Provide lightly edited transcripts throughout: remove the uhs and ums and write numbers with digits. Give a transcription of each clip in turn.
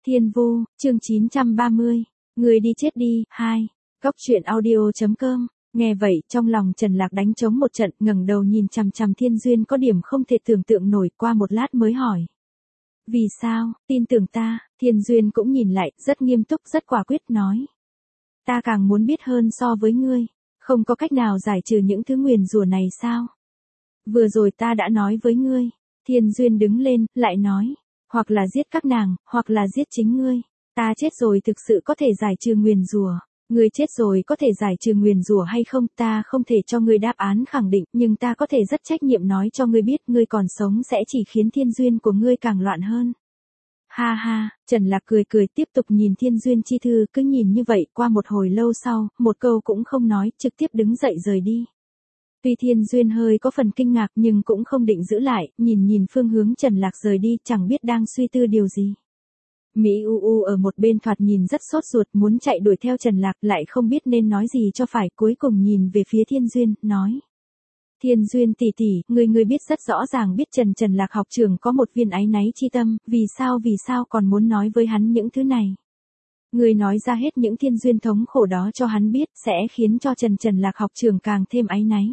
Thiên Vu, chương 930. Người đi chết đi, 2. Cóc truyện audio.com. Nghe vậy, trong lòng Trần Lạc đánh trống một trận, ngẩng đầu nhìn chằm chằm Thiên Duyên có điểm không thể tưởng tượng nổi, qua một lát mới hỏi. Vì sao, tin tưởng ta? Thiên Duyên cũng nhìn lại, rất nghiêm túc, rất quả quyết nói. Ta càng muốn biết hơn so với ngươi. Không có cách nào giải trừ những thứ nguyền rủa này sao? Vừa rồi ta đã nói với ngươi. Thiên Duyên đứng lên, lại nói. Hoặc là giết các nàng, hoặc là giết chính ngươi. Ta chết rồi thực sự có thể giải trừ nguyền rủa. Ngươi chết rồi có thể giải trừ nguyền rủa hay không, ta không thể cho ngươi đáp án khẳng định, nhưng ta có thể rất trách nhiệm nói cho ngươi biết, ngươi còn sống sẽ chỉ khiến thiên duyên của ngươi càng loạn hơn. Ha ha, Trần Lạc cười cười tiếp tục nhìn Thiên Duyên chi thư, cứ nhìn như vậy, qua một hồi lâu sau, một câu cũng không nói, trực tiếp đứng dậy rời đi. Tuy Thiên Duyên hơi có phần kinh ngạc nhưng cũng không định giữ lại, nhìn phương hướng Trần Lạc rời đi, chẳng biết đang suy tư điều gì. Mỹ U ở một bên thoạt nhìn rất sốt ruột, muốn chạy đuổi theo Trần Lạc, lại không biết nên nói gì cho phải, cuối cùng nhìn về phía Thiên Duyên, nói. Thiên Duyên tỷ tỷ, ngươi biết rất rõ ràng biết Trần Lạc học trưởng có một viên áy náy chi tâm, vì sao còn muốn nói với hắn những thứ này. Ngươi nói ra hết những thiên duyên thống khổ đó cho hắn biết, sẽ khiến cho Trần Lạc học trưởng càng thêm áy náy.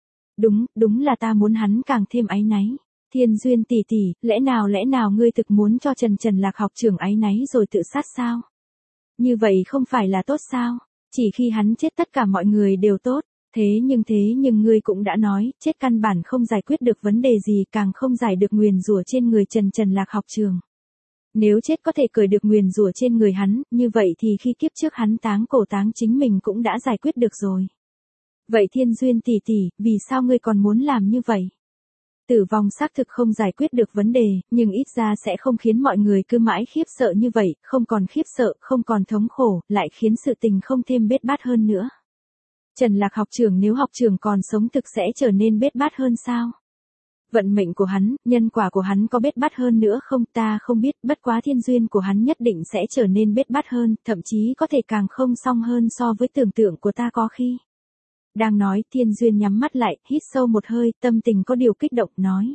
Đúng là ta muốn hắn càng thêm áy náy. Thiên Duyên tỷ tỷ, lẽ nào ngươi thực muốn cho Trần Lạc học trưởng áy náy rồi tự sát sao? Như vậy không phải là tốt sao? Chỉ khi hắn chết tất cả mọi người đều tốt. Thế nhưng ngươi cũng đã nói, chết căn bản không giải quyết được vấn đề gì, càng không giải được nguyền rủa trên người Trần Lạc học trường. Nếu chết có thể cởi được nguyền rủa trên người hắn, như vậy thì khi kiếp trước hắn táng cổ táng chính mình cũng đã giải quyết được rồi. Vậy Thiên Duyên tỷ tỷ, vì sao ngươi còn muốn làm như vậy? Tử vong xác thực không giải quyết được vấn đề, nhưng ít ra sẽ không khiến mọi người cứ mãi khiếp sợ như vậy, không còn khiếp sợ, không còn thống khổ, lại khiến sự tình không thêm bết bát hơn nữa. Trần Lạc học trưởng nếu học trưởng còn sống thực sẽ trở nên bết bát hơn sao? Vận mệnh của hắn, nhân quả của hắn có bết bát hơn nữa không, ta không biết, bất quá thiên duyên của hắn nhất định sẽ trở nên bết bát hơn, thậm chí có thể càng không xong hơn so với tưởng tượng của ta có khi. Đang nói, Thiên Duyên nhắm mắt lại, hít sâu một hơi, tâm tình có điều kích động, nói.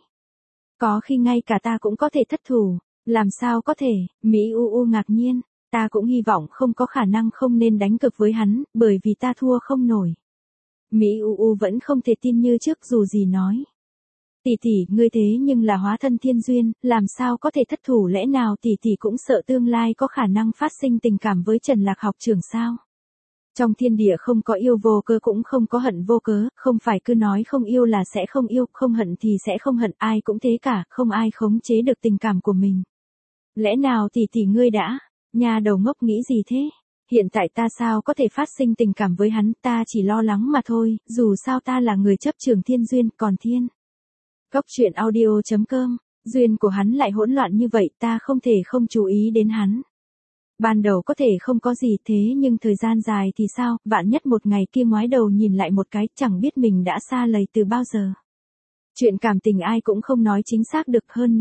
Có khi ngay cả ta cũng có thể thất thủ, làm sao có thể, Mỹ U ngạc nhiên. Ta cũng hy vọng không có khả năng, không nên đánh cược với hắn, bởi vì ta thua không nổi. Mỹ U vẫn không thể tin như trước dù gì nói. Tỷ tỷ, ngươi thế nhưng là hóa thân thiên duyên, làm sao có thể thất thủ, lẽ nào tỷ tỷ cũng sợ tương lai có khả năng phát sinh tình cảm với Trần Lạc học trưởng sao? Trong thiên địa không có yêu vô cớ cũng không có hận vô cớ, không phải cứ nói không yêu là sẽ không yêu, không hận thì sẽ không hận, ai cũng thế cả, không ai khống chế được tình cảm của mình. Lẽ nào tỷ tỷ ngươi đã... Nhà đầu ngốc nghĩ gì thế? Hiện tại ta sao có thể phát sinh tình cảm với hắn, ta chỉ lo lắng mà thôi, dù sao ta là người chấp trường thiên duyên, còn thiên. Cóc truyện audio.com, duyên của hắn lại hỗn loạn như vậy, ta không thể không chú ý đến hắn. Ban đầu có thể không có gì thế nhưng thời gian dài thì sao, vạn nhất một ngày kia ngoái đầu nhìn lại một cái, chẳng biết mình đã xa lầy từ bao giờ. Chuyện cảm tình ai cũng không nói chính xác được hơn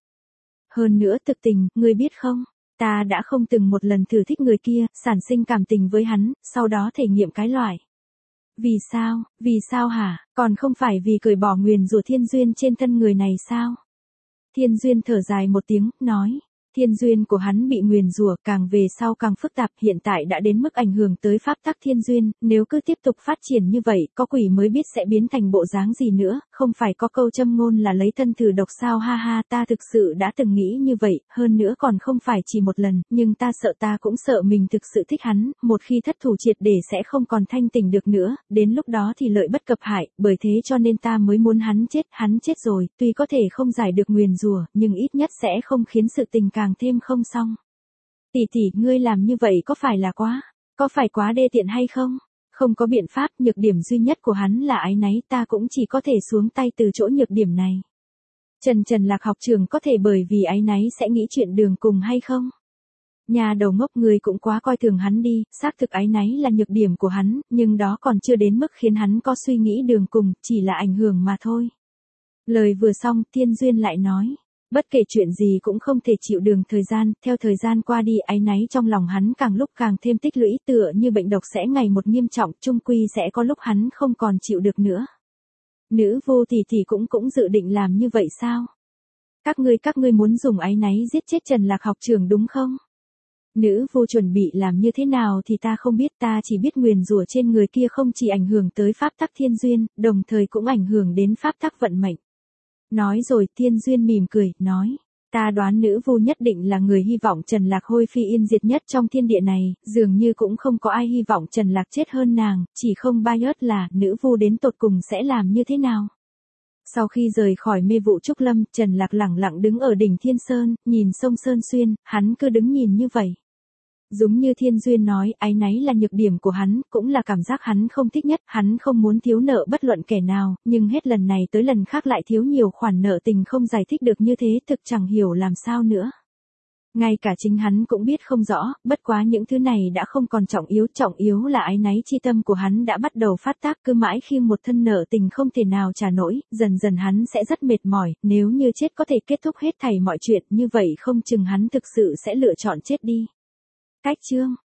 nữa thực tình, ngươi biết không? Ta đã không từng một lần thử thích người kia, sản sinh cảm tình với hắn, sau đó thể nghiệm cái loại. Vì sao hả, còn không phải vì cởi bỏ nguyền rủa thiên duyên trên thân người này sao? Thiên duyên thở dài một tiếng, nói. Thiên duyên của hắn bị nguyền rủa, càng về sau càng phức tạp, hiện tại đã đến mức ảnh hưởng tới pháp tắc thiên duyên, nếu cứ tiếp tục phát triển như vậy, có quỷ mới biết sẽ biến thành bộ dáng gì nữa, không phải có câu châm ngôn là lấy thân thử độc sao, ha ha, ta thực sự đã từng nghĩ như vậy, hơn nữa còn không phải chỉ một lần, nhưng ta cũng sợ mình thực sự thích hắn, một khi thất thủ triệt để sẽ không còn thanh tỉnh được nữa, đến lúc đó thì lợi bất cập hại, bởi thế cho nên ta mới muốn hắn chết rồi, tuy có thể không giải được nguyền rủa, nhưng ít nhất sẽ không khiến sự tình càng thêm không xong. Tỷ tỷ, ngươi làm như vậy có phải quá đê tiện hay không? Không có biện pháp, nhược điểm duy nhất của hắn là áy náy, ta cũng chỉ có thể xuống tay từ chỗ nhược điểm này. Trần Lạc học trường có thể bởi vì áy náy sẽ nghĩ chuyện đường cùng hay không? Nhà đầu ngốc, người cũng quá coi thường hắn đi, xác thực áy náy là nhược điểm của hắn, nhưng đó còn chưa đến mức khiến hắn có suy nghĩ đường cùng, chỉ là ảnh hưởng mà thôi. Lời vừa xong, Thiên Duyên lại nói. Bất kể chuyện gì cũng không thể chịu đựng thời gian, theo thời gian qua đi áy náy trong lòng hắn càng lúc càng thêm tích lũy, tựa như bệnh độc sẽ ngày một nghiêm trọng, chung quy sẽ có lúc hắn không còn chịu được nữa. Nữ vô tỷ tỷ cũng dự định làm như vậy sao? Các ngươi muốn dùng áy náy giết chết Trần Lạc học trưởng đúng không? Nữ vô chuẩn bị làm như thế nào thì ta không biết, ta chỉ biết nguyền rủa trên người kia không chỉ ảnh hưởng tới pháp tắc thiên duyên, đồng thời cũng ảnh hưởng đến pháp tắc vận mệnh. Nói rồi Thiên Duyên mỉm cười, nói. Ta đoán nữ vu nhất định là người hy vọng Trần Lạc hôi phi yên diệt nhất trong thiên địa này, dường như cũng không có ai hy vọng Trần Lạc chết hơn nàng, chỉ không bias là nữ vu đến tột cùng sẽ làm như thế nào. Sau khi rời khỏi mê vụ trúc lâm, Trần Lạc lẳng lặng đứng ở đỉnh Thiên Sơn, nhìn sông Sơn Xuyên, hắn cứ đứng nhìn như vậy. Giống như Thiên Duyên nói, áy náy là nhược điểm của hắn, cũng là cảm giác hắn không thích nhất, hắn không muốn thiếu nợ bất luận kẻ nào, nhưng hết lần này tới lần khác lại thiếu nhiều khoản nợ tình không giải thích được như thế, thực chẳng hiểu làm sao nữa. Ngay cả chính hắn cũng biết không rõ, bất quá những thứ này đã không còn trọng yếu là áy náy chi tâm của hắn đã bắt đầu phát tác, cứ mãi khi một thân nợ tình không thể nào trả nổi, dần dần hắn sẽ rất mệt mỏi, nếu như chết có thể kết thúc hết thảy mọi chuyện, như vậy không chừng hắn thực sự sẽ lựa chọn chết đi. Cách chương